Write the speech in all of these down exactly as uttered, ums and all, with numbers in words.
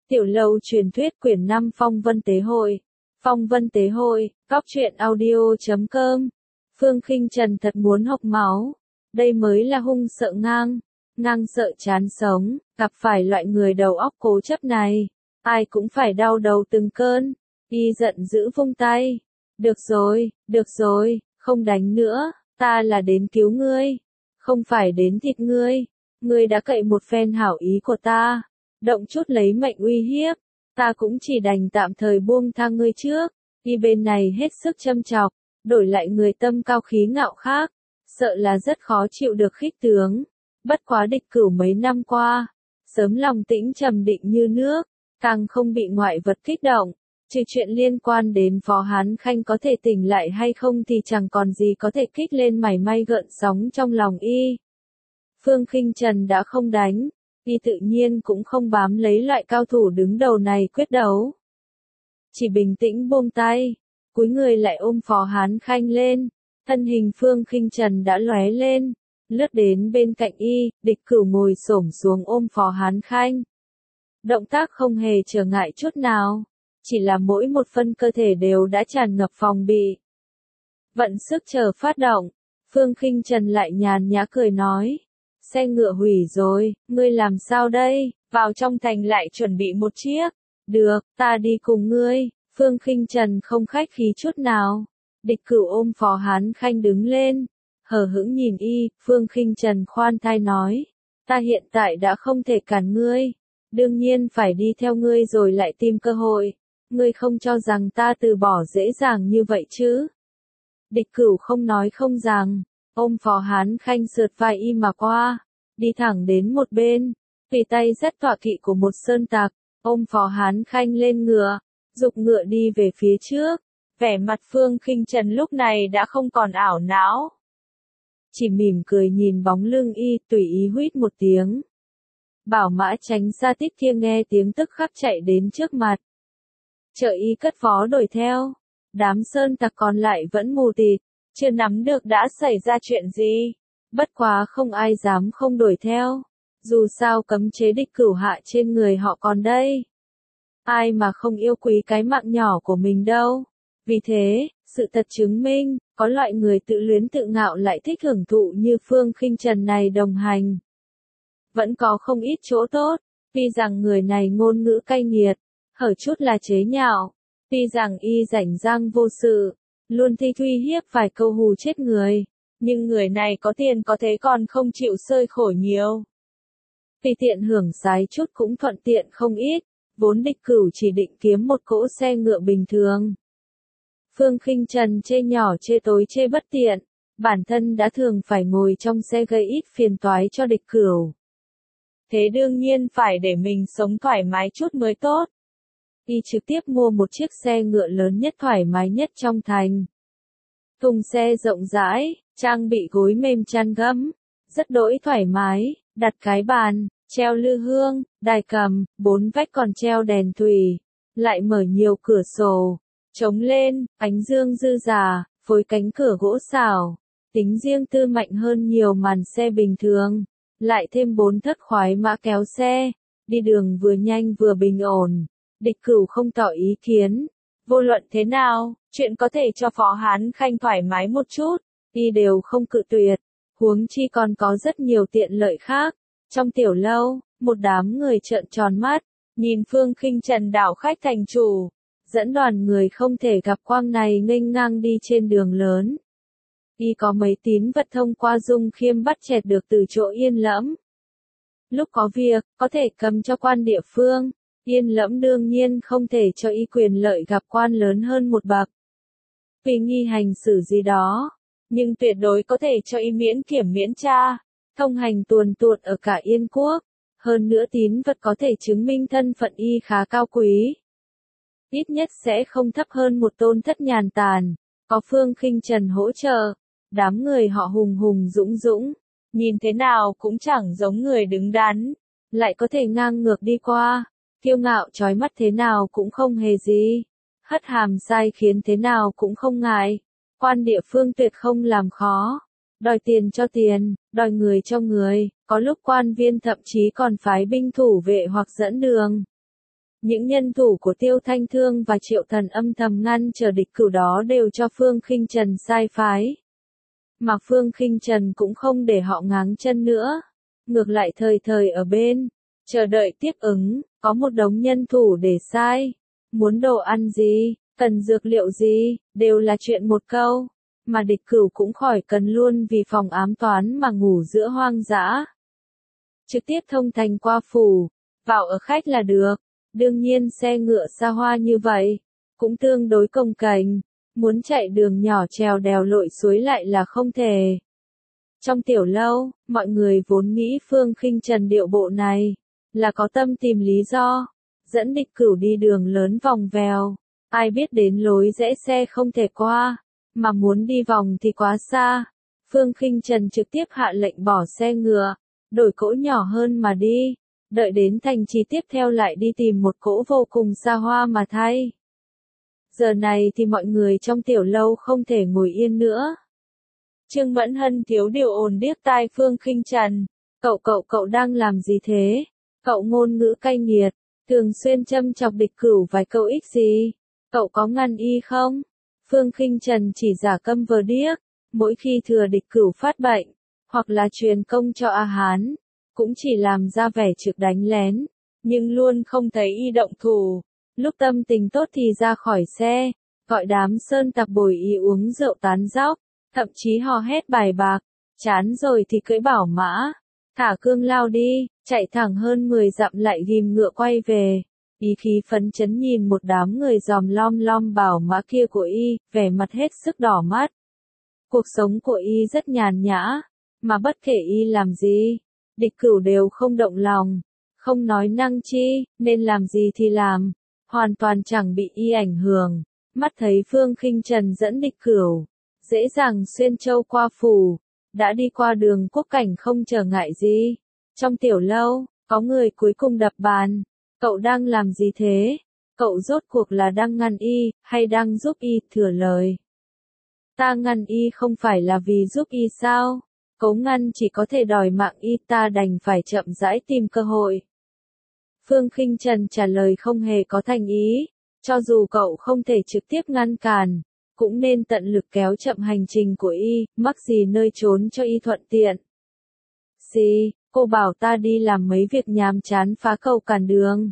Tiểu lâu truyền thuyết quyển năm Phong Vân Tế Hội. Phong Vân Tế Hội, góc truyện audio chấm com. Phương Khinh Trần thật muốn hộc máu. Đây mới là hung sợ ngang. Ngang sợ chán sống, gặp phải loại người đầu óc cố chấp này. Ai cũng phải đau đầu từng cơn. Y giận dữ vung tay. Được rồi, được rồi, không đánh nữa, ta là đến cứu ngươi. Không phải đến thịt ngươi. Ngươi đã cậy một phen hảo ý của ta. Động chút lấy mệnh uy hiếp, ta cũng chỉ đành tạm thời buông tha ngươi trước. Y bên này hết sức châm chọc, đổi lại người tâm cao khí ngạo khác, sợ là rất khó chịu được khích tướng. Bất quá địch cửu mấy năm qua, sớm lòng tĩnh trầm định như nước, càng không bị ngoại vật kích động. Trừ chuyện liên quan đến Phó Hán Khanh có thể tỉnh lại hay không thì chẳng còn gì có thể kích lên mảy may gợn sóng trong lòng y. Phương Khinh Trần đã không đánh. Y tự nhiên cũng không bám lấy loại cao thủ đứng đầu này quyết đấu. Chỉ bình tĩnh buông tay, cúi người lại ôm Phó Hán Khanh lên, thân hình Phương Khinh Trần đã lóe lên, lướt đến bên cạnh y, địch cửu ngồi xổm xuống ôm Phó Hán Khanh. Động tác không hề trở ngại chút nào, chỉ là mỗi một phân cơ thể đều đã tràn ngập phòng bị. Vận sức chờ phát động, Phương Khinh Trần lại nhàn nhã cười nói. Xe ngựa hủy rồi, ngươi làm sao đây, vào trong thành lại chuẩn bị một chiếc. Được, ta đi cùng ngươi. Phương Khinh Trần không khách khí chút nào. Địch cửu ôm Phó Hán Khanh đứng lên, hờ hững nhìn y. Phương Khinh Trần khoan thai nói, ta hiện tại đã không thể cản ngươi, đương nhiên phải đi theo ngươi rồi lại tìm cơ hội. Ngươi không cho rằng ta từ bỏ dễ dàng như vậy chứ? Địch cửu không nói không rằng. Ôm Phó Hán Khanh sượt vai y mà qua, đi thẳng đến một bên, tùy tay dắt tọa kỵ của một sơn tặc, ôm Phó Hán Khanh lên ngựa, giục ngựa đi về phía trước. Vẻ mặt Phương Khinh Trần lúc này đã không còn ảo não, chỉ mỉm cười nhìn bóng lưng y, tùy ý huýt một tiếng. Bảo mã tránh xa Tích Thiên nghe tiếng tức khắc chạy đến trước mặt. Chờ y cất phó đuổi theo, đám sơn tặc còn lại vẫn mù tịt. Chưa nắm được đã xảy ra chuyện gì, bất quá không ai dám không đuổi theo, dù sao cấm chế địch cửu hạ trên người họ còn đây. Ai mà không yêu quý cái mạng nhỏ của mình đâu. Vì thế, sự thật chứng minh, có loại người tự luyến tự ngạo lại thích hưởng thụ như Phương Khinh Trần này đồng hành. Vẫn có không ít chỗ tốt, tuy rằng người này ngôn ngữ cay nghiệt, hở chút là chế nhạo, tuy rằng y rảnh rang vô sự. Luôn thi uy hiếp vài câu hù chết người, nhưng người này có tiền có thế còn không chịu sơi khổ nhiều. Vì tiện hưởng sái chút cũng thuận tiện không ít, vốn địch cửu chỉ định kiếm một cỗ xe ngựa bình thường. Phương Khinh Trần chê nhỏ chê tối chê bất tiện, bản thân đã thường phải ngồi trong xe gây ít phiền toái cho địch cửu. Thế đương nhiên phải để mình sống thoải mái chút mới tốt. Y trực tiếp mua một chiếc xe ngựa lớn nhất thoải mái nhất trong thành. Thùng xe rộng rãi, trang bị gối mềm chăn gấm, rất đỗi thoải mái, đặt cái bàn, treo lư hương, đài cầm, bốn vách còn treo đèn thủy, lại mở nhiều cửa sổ, trống lên, ánh dương dư dả, phối cánh cửa gỗ xảo, tính riêng tư mạnh hơn nhiều màn xe bình thường, lại thêm bốn thất khoái mã kéo xe, đi đường vừa nhanh vừa bình ổn. Địch cửu không tỏ ý kiến. Vô luận thế nào, chuyện có thể cho Phó Hán Khanh thoải mái một chút, y đều không cự tuyệt. Huống chi còn có rất nhiều tiện lợi khác. Trong tiểu lâu, một đám người trợn tròn mắt, nhìn Phương Khinh Trần đảo khách thành chủ, dẫn đoàn người không thể gặp quang này nghênh ngang đi trên đường lớn. Y có mấy tín vật thông qua Dung Khiêm bắt chẹt được từ chỗ Yên Lẫm. Lúc có việc, có thể cầm cho quan địa phương. Yên Lẫm đương nhiên không thể cho y quyền lợi gặp quan lớn hơn một bậc. Vì nghi hành xử gì đó, nhưng tuyệt đối có thể cho y miễn kiểm miễn tra, thông hành tuồn tuột ở cả Yên quốc. Hơn nữa tín vật có thể chứng minh thân phận y khá cao quý. Ít nhất sẽ không thấp hơn một tôn thất nhàn tàn, có Phương Khinh Trần hỗ trợ. Đám người họ hùng hùng dũng dũng, nhìn thế nào cũng chẳng giống người đứng đắn, lại có thể ngang ngược đi qua. Kiêu ngạo trói mắt thế nào cũng không hề gì, hất hàm sai khiến thế nào cũng không ngại. Quan địa phương tuyệt không làm khó, đòi tiền cho tiền, đòi người cho người, có lúc quan viên thậm chí còn phái binh thủ vệ hoặc dẫn đường. Những nhân thủ của Tiêu Thanh Thương và Triệu Thần âm thầm ngăn chờ địch cửu đó đều cho Phương Khinh Trần sai phái. Mà Phương Khinh Trần cũng không để họ ngáng chân nữa. Ngược lại thời thời ở bên, chờ đợi tiếp ứng, có một đống nhân thủ để sai. Muốn đồ ăn gì, cần dược liệu gì, đều là chuyện một câu. Mà địch cửu cũng khỏi cần luôn vì phòng ám toán mà ngủ giữa hoang dã. Trực tiếp thông thành qua phủ, vào ở khách là được. Đương nhiên xe ngựa xa hoa như vậy, cũng tương đối cồng kềnh, muốn chạy đường nhỏ trèo đèo lội suối lại là không thể. Trong tiểu lâu, mọi người vốn nghĩ Phương Khinh Trần điệu bộ này, là có tâm tìm lý do, dẫn địch cửu đi đường lớn vòng vèo, ai biết đến lối rẽ xe không thể qua, mà muốn đi vòng thì quá xa. Phương Khinh Trần trực tiếp hạ lệnh bỏ xe ngựa, đổi cỗ nhỏ hơn mà đi. Đợi đến thành trì tiếp theo lại đi tìm một cỗ vô cùng xa hoa mà thay. Giờ này thì mọi người trong tiểu lâu không thể ngồi yên nữa. Trương Mẫn Hân thiếu điều ồn điếc tai Phương Khinh Trần. Cậu cậu cậu đang làm gì thế? Cậu ngôn ngữ cay nghiệt, thường xuyên châm chọc địch cửu vài câu ích gì? Cậu có ngăn y không? Phương Khinh Trần chỉ giả câm vờ điếc, mỗi khi thừa địch cửu phát bệnh, hoặc là truyền công cho A Hán. Cũng chỉ làm ra vẻ trực đánh lén, nhưng luôn không thấy y động thủ. Lúc tâm tình tốt thì ra khỏi xe, gọi đám sơn tặc bồi y uống rượu tán dóc, thậm chí hò hét bài bạc, chán rồi thì cưỡi bảo mã, thả cương lao đi, chạy thẳng hơn mười dặm lại ghim ngựa quay về. Ý khí phấn chấn nhìn một đám người dòm lom lom bảo mã kia của y, vẻ mặt hết sức đỏ mắt. Cuộc sống của y rất nhàn nhã, mà bất kể y làm gì, địch cửu đều không động lòng, không nói năng chi, nên làm gì thì làm, hoàn toàn chẳng bị y ảnh hưởng. Mắt thấy Phương Khinh Trần dẫn địch cửu, dễ dàng xuyên châu qua phủ, đã đi qua đường quốc cảnh không trở ngại gì. Trong tiểu lâu, có người cuối cùng đập bàn, cậu đang làm gì thế? Cậu rốt cuộc là đang ngăn y, hay đang giúp y thừa lời? Ta ngăn y không phải là vì giúp y sao? Cấu ngăn chỉ có thể đòi mạng y, ta đành phải chậm rãi tìm cơ hội. Phương Khinh Trần trả lời không hề có thành ý, cho dù cậu không thể trực tiếp ngăn cản, cũng nên tận lực kéo chậm hành trình của y, mắc gì nơi trốn cho y thuận tiện. Gì, cô bảo ta đi làm mấy việc nhàm chán phá cầu cản đường.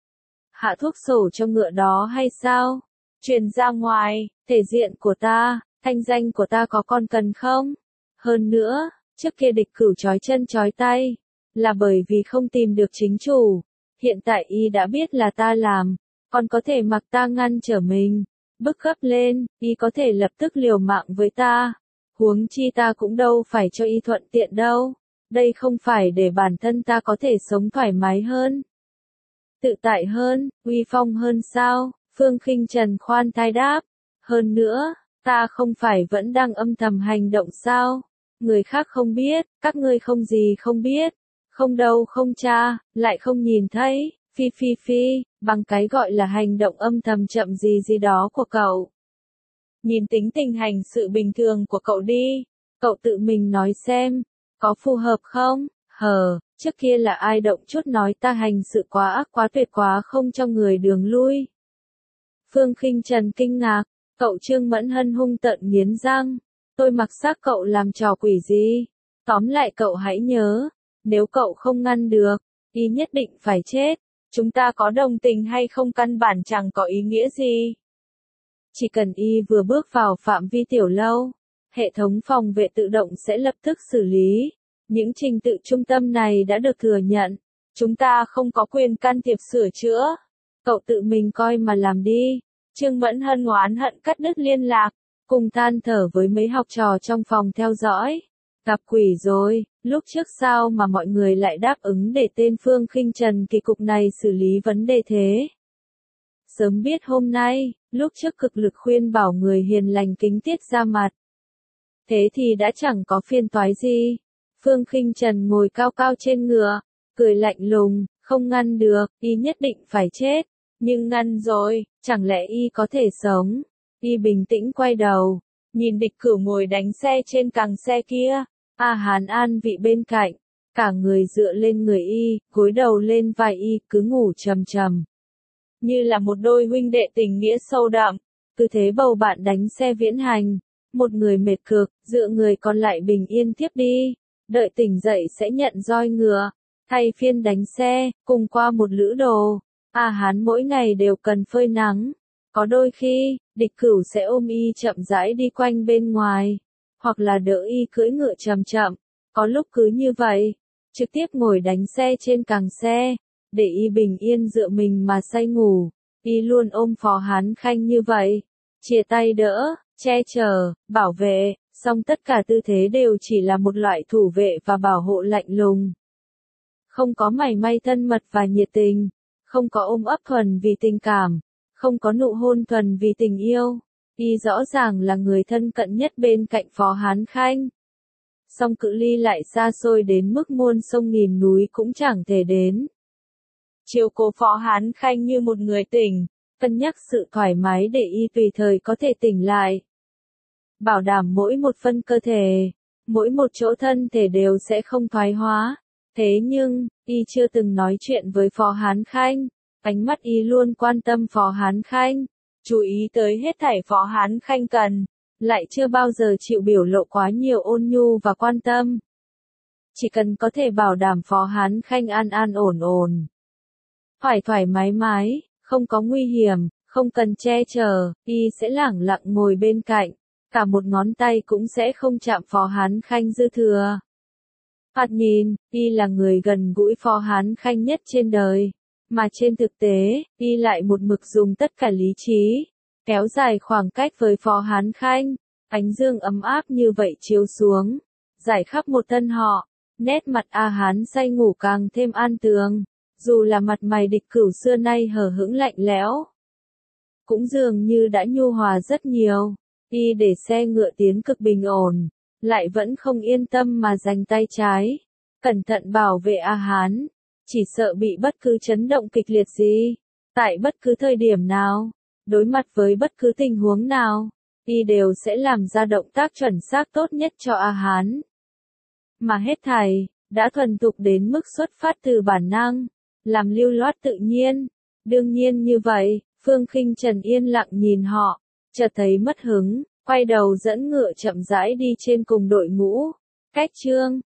Hạ thuốc sổ cho ngựa đó hay sao? Truyền ra ngoài, thể diện của ta, thanh danh của ta có còn cần không? Hơn nữa, trước kia địch cửu trói chân trói tay, là bởi vì không tìm được chính chủ. Hiện tại y đã biết là ta làm, còn có thể mặc ta ngăn trở mình, bức gấp lên, y có thể lập tức liều mạng với ta. Huống chi ta cũng đâu phải cho y thuận tiện đâu, đây không phải để bản thân ta có thể sống thoải mái hơn, tự tại hơn, uy phong hơn sao? Phương Khinh Trần khoan thai đáp. Hơn nữa, ta không phải vẫn đang âm thầm hành động sao? Người khác không biết, các ngươi không gì không biết, không đâu không cha, lại không nhìn thấy, phi phi phi, bằng cái gọi là hành động âm thầm chậm gì gì đó của cậu. Nhìn tính tình hành sự bình thường của cậu đi, cậu tự mình nói xem, có phù hợp không? Hờ, trước kia là ai động chút nói ta hành sự quá ác quá tuyệt quá không cho người đường lui. Phương Khinh Trần kinh ngạc, cậu Trương Mẫn Hân hung tợn nghiến răng. Tôi mặc xác cậu làm trò quỷ gì? Tóm lại cậu hãy nhớ, nếu cậu không ngăn được, y nhất định phải chết. Chúng ta có đồng tình hay không căn bản chẳng có ý nghĩa gì. Chỉ cần y vừa bước vào phạm vi tiểu lâu, hệ thống phòng vệ tự động sẽ lập tức xử lý. Những trình tự trung tâm này đã được thừa nhận. Chúng ta không có quyền can thiệp sửa chữa. Cậu tự mình coi mà làm đi. Trương Mẫn Hân oán hận cắt đứt liên lạc, cùng than thở với mấy học trò trong phòng theo dõi. Gặp quỷ rồi, lúc trước sao mà mọi người lại đáp ứng để tên Phương Khinh Trần kỳ cục này xử lý vấn đề thế? Sớm biết hôm nay, lúc trước cực lực khuyên bảo người hiền lành kính tiết ra mặt. Thế thì đã chẳng có phiền toái gì. Phương Khinh Trần ngồi cao cao trên ngựa, cười lạnh lùng, không ngăn được, y nhất định phải chết. Nhưng ngăn rồi, chẳng lẽ y có thể sống? Y bình tĩnh quay đầu, nhìn địch cửu ngồi đánh xe trên càng xe kia. A Hán an vị bên cạnh, cả người dựa lên người y, gối đầu lên vai y, cứ ngủ trầm trầm. như là một đôi huynh đệ tình nghĩa sâu đậm. Cứ thế bầu bạn đánh xe viễn hành, một người mệt cực, dựa người còn lại bình yên tiếp đi, đợi tỉnh dậy sẽ nhận roi ngựa, thay phiên đánh xe, cùng qua một lữ đồ. A Hán mỗi ngày đều cần phơi nắng, có đôi khi, địch cửu sẽ ôm y chậm rãi đi quanh bên ngoài, hoặc là đỡ y cưỡi ngựa chậm chậm, có lúc cứ như vậy, trực tiếp ngồi đánh xe trên càng xe, để y bình yên dựa mình mà say ngủ. Y luôn ôm Phó Hán Khanh như vậy, chia tay đỡ, che chở, bảo vệ, song tất cả tư thế đều chỉ là một loại thủ vệ và bảo hộ lạnh lùng. Không có mảy may thân mật và nhiệt tình, không có ôm ấp thuần vì tình cảm, không có nụ hôn thuần vì tình yêu. Y rõ ràng là người thân cận nhất bên cạnh Phó Hán Khanh. Song cự ly lại xa xôi đến mức muôn sông nghìn núi cũng chẳng thể đến. Chiếu cố Phó Hán Khanh như một người tỉnh, cân nhắc sự thoải mái để y tùy thời có thể tỉnh lại. Bảo đảm mỗi một phân cơ thể, mỗi một chỗ thân thể đều sẽ không thoái hóa. Thế nhưng, y chưa từng nói chuyện với Phó Hán Khanh, ánh mắt y luôn quan tâm Phó Hán Khanh, chú ý tới hết thảy Phó Hán Khanh cần, lại chưa bao giờ chịu biểu lộ quá nhiều ôn nhu và quan tâm. Chỉ cần có thể bảo đảm Phó Hán Khanh an an ổn ổn, thoải thoải mái mái, không có nguy hiểm, không cần che chở, y sẽ lẳng lặng ngồi bên cạnh, cả một ngón tay cũng sẽ không chạm Phó Hán Khanh dư thừa. Thoạt nhìn, y là người gần gũi Phó Hán Khanh nhất trên đời, mà trên thực tế, y lại một mực dùng tất cả lý trí, kéo dài khoảng cách với Phó Hán Khanh. Ánh dương ấm áp như vậy chiếu xuống, rải khắp một thân họ, nét mặt A Hán say ngủ càng thêm an tường, dù là mặt mày địch cửu xưa nay hờ hững lạnh lẽo, cũng dường như đã nhu hòa rất nhiều. Y để xe ngựa tiến cực bình ổn, lại vẫn không yên tâm mà dành tay trái, cẩn thận bảo vệ A Hán, chỉ sợ bị bất cứ chấn động kịch liệt gì, tại bất cứ thời điểm nào, đối mặt với bất cứ tình huống nào, y đều sẽ làm ra động tác chuẩn xác tốt nhất cho A Hán. Mà hết thảy, đã thuần thục đến mức xuất phát từ bản năng, làm lưu loát tự nhiên. Đương nhiên như vậy, Phương Khinh Trần yên lặng nhìn họ, chợt thấy mất hứng, quay đầu dẫn ngựa chậm rãi đi trên cùng đội ngũ. Cách chương